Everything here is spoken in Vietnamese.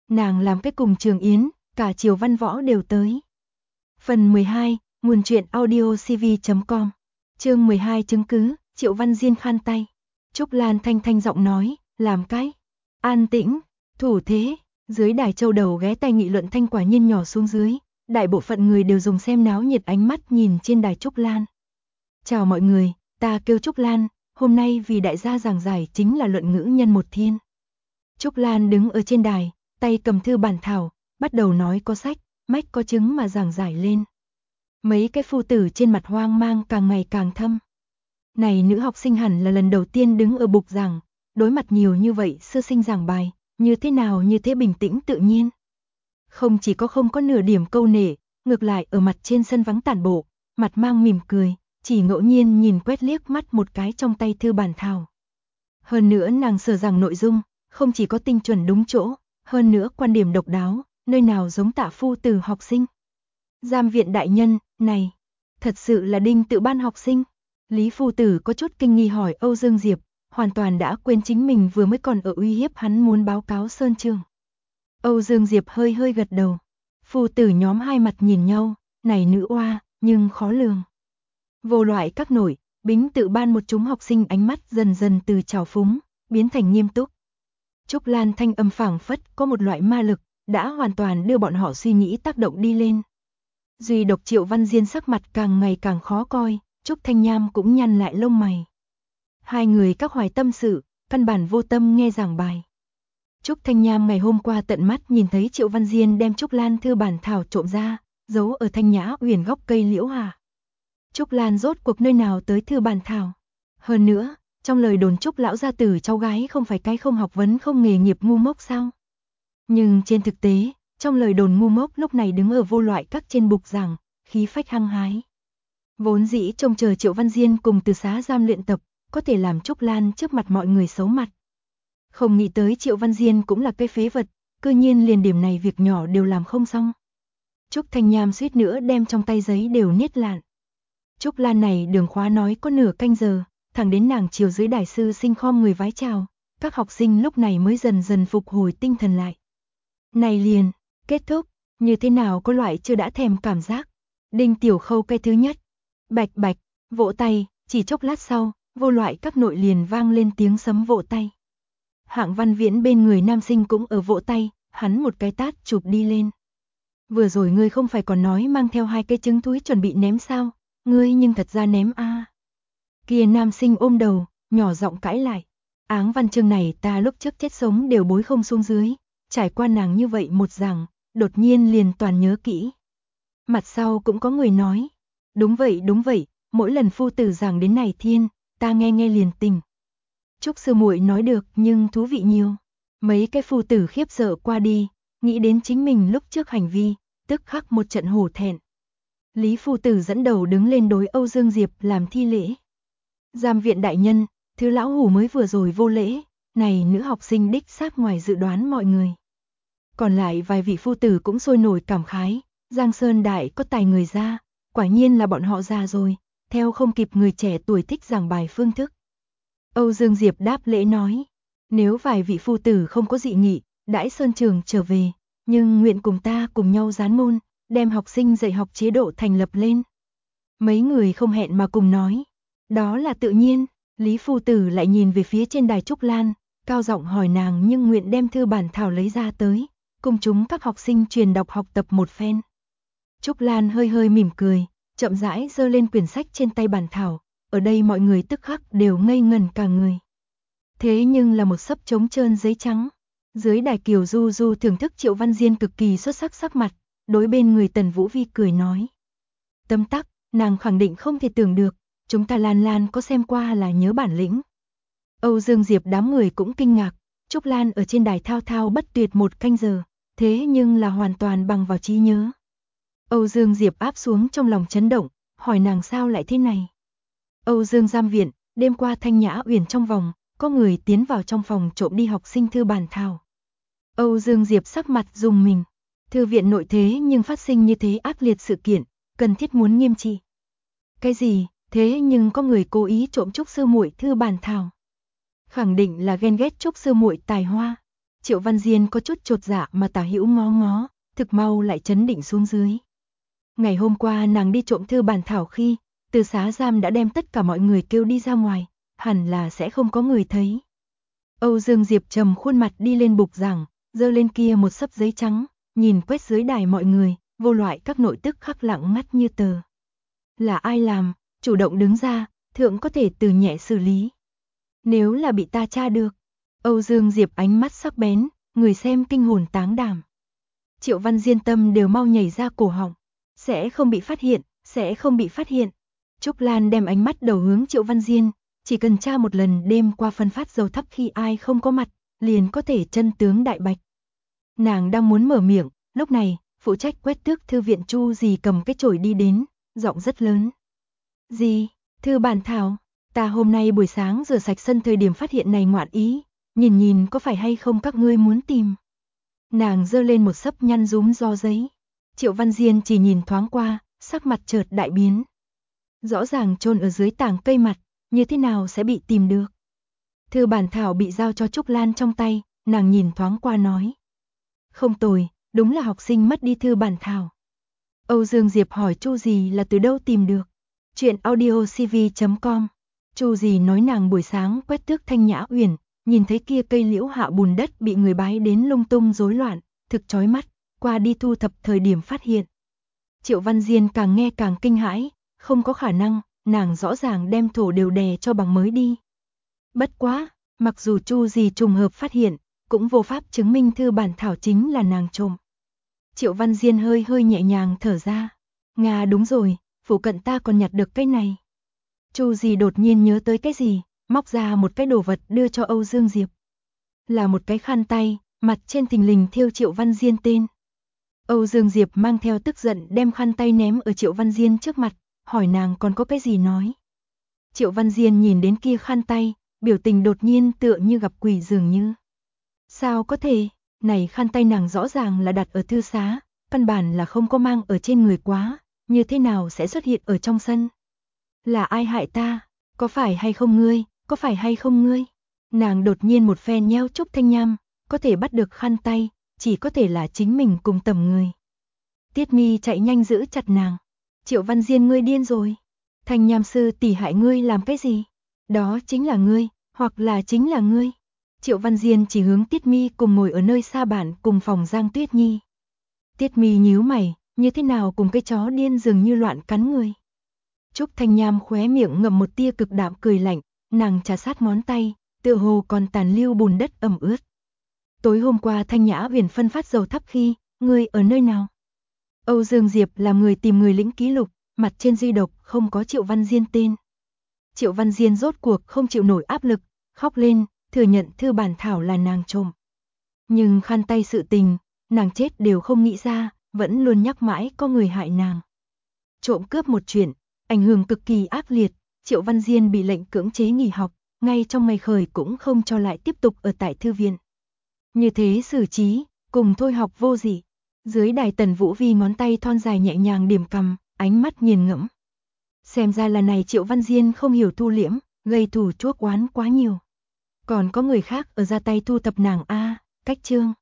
nàng làm cái cùng Trường Yến, cả Triều Văn Võ đều tới. Phần 12, nguồn truyện audiocv.com. Chương 12 chứng cứ, Triệu Văn Diên khăn tay. Trúc Lan thanh thanh giọng nói, làm cái. An tĩnh, thủ thế, dưới đài châu đầu ghé tay nghị luận thanh quả nhiên nhỏ xuống dưới, đại bộ phận người đều dùng xem náo nhiệt ánh mắt nhìn trên đài Trúc Lan. Chào mọi người, ta kêu Trúc Lan, hôm nay vì đại gia giảng giải chính là luận ngữ nhân một thiên. Trúc Lan đứng ở trên đài, tay cầm thư bản thảo, bắt đầu nói có sách, mách có chứng mà giảng giải lên. Mấy cái phu tử trên mặt hoang mang càng ngày càng thâm. Này nữ học sinh hẳn là lần đầu tiên đứng ở bục giảng, đối mặt nhiều như vậy sư sinh giảng bài, như thế nào như thế bình tĩnh tự nhiên. Không chỉ có không có nửa điểm câu nể, ngược lại ở mặt trên sân vắng tản bộ, mặt mang mỉm cười, chỉ ngẫu nhiên nhìn quét liếc mắt một cái trong tay thư bản thảo. Hơn nữa nàng sở giảng nội dung, không chỉ có tinh chuẩn đúng chỗ, hơn nữa quan điểm độc đáo, nơi nào giống Tạ phu tử học sinh. Giam viện đại nhân, này, thật sự là Đinh Tự Ban học sinh. Lý phu tử có chút kinh nghi hỏi Âu Dương Diệp, hoàn toàn đã quên chính mình vừa mới còn ở uy hiếp hắn muốn báo cáo Sơn Trường. Âu Dương Diệp hơi hơi gật đầu. Phu tử nhóm hai mặt nhìn nhau, này nữ oa, nhưng khó lường. Vô loại các nổi, Bính Tự Ban một chúng học sinh ánh mắt dần dần từ trào phúng, biến thành nghiêm túc. Trúc Lan thanh âm phảng phất có một loại ma lực, đã hoàn toàn đưa bọn họ suy nghĩ tác động đi lên. Duy độc Triệu Văn Diên sắc mặt càng ngày càng khó coi, Trúc Thanh Nham cũng nhăn lại lông mày. Hai người các hoài tâm sự, căn bản vô tâm nghe giảng bài. Trúc Thanh Nham ngày hôm qua tận mắt nhìn thấy Triệu Văn Diên đem Trúc Lan thư bản thảo trộm ra, giấu ở Thanh Nhã Uyển góc cây liễu hà. Trúc Lan rốt cuộc nơi nào tới thư bản thảo. Hơn nữa, trong lời đồn Trúc lão gia tử cháu gái không phải cái không học vấn không nghề nghiệp ngu ngốc sao? Nhưng trên thực tế, trong lời đồn ngu ngốc lúc này đứng ở vô loại các trên bục giảng, khí phách hăng hái. Vốn dĩ trông chờ Triệu Văn Diên cùng từ xá giam luyện tập, có thể làm Trúc Lan trước mặt mọi người xấu mặt. Không nghĩ tới Triệu Văn Diên cũng là cái phế vật, cư nhiên liền điểm này việc nhỏ đều làm không xong. Trúc Thanh Nham suýt nữa đem trong tay giấy đều niết lạn. Trúc Lan này đường khóa nói có nửa canh giờ, thẳng đến nàng chiều dưới đài sư sinh khom người vái chào, các học sinh lúc này mới dần dần phục hồi tinh thần lại. Này liền, kết thúc, như thế nào có loại chưa đã thèm cảm giác. Đinh Tiểu Khâu cái thứ nhất, bạch bạch, vỗ tay, chỉ chốc lát sau, vô loại các nội liền vang lên tiếng sấm vỗ tay. Hạng Văn Viễn bên người nam sinh cũng ở vỗ tay, hắn một cái tát chụp đi lên. Vừa rồi ngươi không phải còn nói mang theo hai cái trứng túi chuẩn bị ném sao, ngươi nhưng thật ra ném a. Kia nam sinh ôm đầu, nhỏ giọng cãi lại. Áng văn chương này ta lúc trước chết sống đều bối không xuống dưới, trải qua nàng như vậy một giảng, đột nhiên liền toàn nhớ kỹ. Mặt sau cũng có người nói, đúng vậy, mỗi lần phu tử giảng đến này thiên, ta nghe nghe liền tình. Trúc sư muội nói được nhưng thú vị nhiều. Mấy cái phu tử khiếp sợ qua đi, nghĩ đến chính mình lúc trước hành vi, tức khắc một trận hổ thẹn. Lý phu tử dẫn đầu đứng lên đối Âu Dương Diệp làm thi lễ. Giam viện đại nhân, thứ lão hủ mới vừa rồi vô lễ, này nữ học sinh đích xác ngoài dự đoán mọi người. Còn lại vài vị phu tử cũng sôi nổi cảm khái, Giang Sơn đại có tài người ra, quả nhiên là bọn họ già rồi, theo không kịp người trẻ tuổi thích giảng bài phương thức. Âu Dương Diệp đáp lễ nói, nếu vài vị phu tử không có dị nghị, đãi Sơn Trường trở về, nhưng nguyện cùng ta cùng nhau gián môn, đem học sinh dạy học chế độ thành lập lên. Mấy người không hẹn mà cùng nói, đó là tự nhiên. Lý phu tử lại nhìn về phía trên đài Trúc Lan, cao giọng hỏi nàng nhưng nguyện đem thư bản thảo lấy ra tới, cùng chúng các học sinh truyền đọc học tập một phen. Trúc Lan hơi hơi mỉm cười, chậm rãi giơ lên quyển sách trên tay bản thảo, ở đây mọi người tức khắc đều ngây ngẩn cả người. Thế nhưng là một xấp trống trơn giấy trắng. Dưới đài Kiều Du Du thưởng thức Triệu Văn Diên cực kỳ xuất sắc sắc mặt, đối bên người Tần Vũ Vi cười nói. Tấm tắc, nàng khẳng định không thể tưởng được, chúng ta Lan Lan có xem qua là nhớ bản lĩnh. Âu Dương Diệp đám người cũng kinh ngạc, Trúc Lan ở trên đài thao thao bất tuyệt một canh giờ, thế nhưng là hoàn toàn bằng vào trí nhớ. Âu Dương Diệp áp xuống trong lòng chấn động, hỏi nàng sao lại thế này. Âu Dương giam viện, đêm qua Thanh Nhã Uyển trong vòng, có người tiến vào trong phòng trộm đi học sinh thư bản thảo. Âu Dương Diệp sắc mặt rùng mình, thư viện nội thế nhưng phát sinh như thế ác liệt sự kiện, cần thiết muốn nghiêm trị. Cái gì, thế nhưng có người cố ý trộm Trúc sư muội thư bản thảo. Khẳng định là ghen ghét Trúc sư muội tài hoa. Triệu Văn Diên có chút chột dạ mà tả hữu ngó ngó, thực mau lại trấn định xuống dưới. Ngày hôm qua nàng đi trộm thư bản thảo khi, từ xá giam đã đem tất cả mọi người kêu đi ra ngoài, hẳn là sẽ không có người thấy. Âu Dương Diệp trầm khuôn mặt đi lên bục giảng, giơ lên kia một xấp giấy trắng, nhìn quét dưới đài mọi người, vô loại các nội tức khắc lặng ngắt như tờ. Là ai làm, chủ động đứng ra, thượng có thể từ nhẹ xử lý. Nếu là bị ta tra được, Âu Dương Diệp ánh mắt sắc bén, người xem kinh hồn táng đảm. Triệu Văn Diên tâm đều mau nhảy ra cổ họng, sẽ không bị phát hiện, sẽ không bị phát hiện. Trúc Lan đem ánh mắt đầu hướng Triệu Văn Diên, chỉ cần tra một lần đêm qua phân phát dầu thắp khi ai không có mặt, liền có thể chân tướng đại bạch. Nàng đang muốn mở miệng, lúc này, phụ trách quét tước thư viện Chu Dì cầm cái chổi đi đến, giọng rất lớn. Dì, thư bản thảo, ta hôm nay buổi sáng rửa sạch sân thời điểm phát hiện này ngoạn ý, nhìn nhìn có phải hay không các ngươi muốn tìm. Nàng giơ lên một xấp nhăn rúm do giấy. Triệu Văn Diên chỉ nhìn thoáng qua, sắc mặt chợt đại biến. Rõ ràng chôn ở dưới tảng cây mặt, như thế nào sẽ bị tìm được. Thư bản thảo bị giao cho Trúc Lan trong tay, nàng nhìn thoáng qua nói. Không tồi, đúng là học sinh mất đi thư bản thảo. Âu Dương Diệp hỏi Chu Dì là từ đâu tìm được. Chuyện audiocv.com. Chu Dì nói nàng buổi sáng quét tước Thanh Nhã Uyển, nhìn thấy kia cây liễu hạ bùn đất bị người bái đến lung tung rối loạn, thực chói mắt, qua đi thu thập thời điểm phát hiện. Triệu Văn Diên càng nghe càng kinh hãi, không có khả năng, nàng rõ ràng đem thổ đều đè cho bằng mới đi. Bất quá, mặc dù Chu Dì trùng hợp phát hiện, cũng vô pháp chứng minh thư bản thảo chính là nàng trộm. Triệu Văn Diên hơi hơi nhẹ nhàng thở ra. Nga đúng rồi, phụ cận ta còn nhặt được cái này. Chu Dì đột nhiên nhớ tới cái gì, móc ra một cái đồ vật đưa cho Âu Dương Diệp. Là một cái khăn tay, mặt trên thình lình thêu Triệu Văn Diên tên. Âu Dương Diệp mang theo tức giận đem khăn tay ném ở Triệu Văn Diên trước mặt, hỏi nàng còn có cái gì nói. Triệu Văn Diên nhìn đến kia khăn tay, biểu tình đột nhiên tựa như gặp quỷ dường như. Sao có thể, này khăn tay nàng rõ ràng là đặt ở thư xá, căn bản là không có mang ở trên người quá, như thế nào sẽ xuất hiện ở trong sân. Là ai hại ta, có phải hay không ngươi, có phải hay không ngươi. Nàng đột nhiên một phen nheo Trúc Thanh Nham, có thể bắt được khăn tay, chỉ có thể là chính mình cùng tầm người. Tiết Mi chạy nhanh giữ chặt nàng. Triệu Văn Diên ngươi điên rồi. Thanh Nham sư tỷ hại ngươi làm cái gì? Đó chính là ngươi, hoặc là chính là ngươi. Triệu Văn Diên chỉ hướng Tiết Mi cùng ngồi ở nơi xa bản cùng phòng Giang Tuyết Nhi. Tiết Mi nhíu mày, như thế nào cùng cái chó điên dường như loạn cắn người. Trúc Thanh Nham khóe miệng ngậm một tia cực đạm cười lạnh, nàng trà sát ngón tay, tựa hồ còn tàn lưu bùn đất ẩm ướt. Tối hôm qua Thanh Nhã Uyển phân phát dầu thắp khi, ngươi ở nơi nào? Âu Dương Diệp làm người tìm người lĩnh ký lục, mặt trên duy độc không có Triệu Văn Diên tên. Triệu Văn Diên rốt cuộc không chịu nổi áp lực, khóc lên, thừa nhận thư bản thảo là nàng trộm. Nhưng khăn tay sự tình, nàng chết đều không nghĩ ra, vẫn luôn nhắc mãi có người hại nàng. Trộm cướp một chuyện, ảnh hưởng cực kỳ ác liệt, Triệu Văn Diên bị lệnh cưỡng chế nghỉ học, ngay trong ngày khởi cũng không cho lại tiếp tục ở tại thư viện. Như thế xử trí, cùng thôi học vô dị. Dưới đài Tần Vũ Vi ngón tay thon dài nhẹ nhàng điểm cầm, ánh mắt nghiền ngẫm. Xem ra là này Triệu Văn Diên không hiểu thu liễm, gây thù chuốc oán quá nhiều. Còn có người khác ở ra tay thu thập nàng a, cách chương.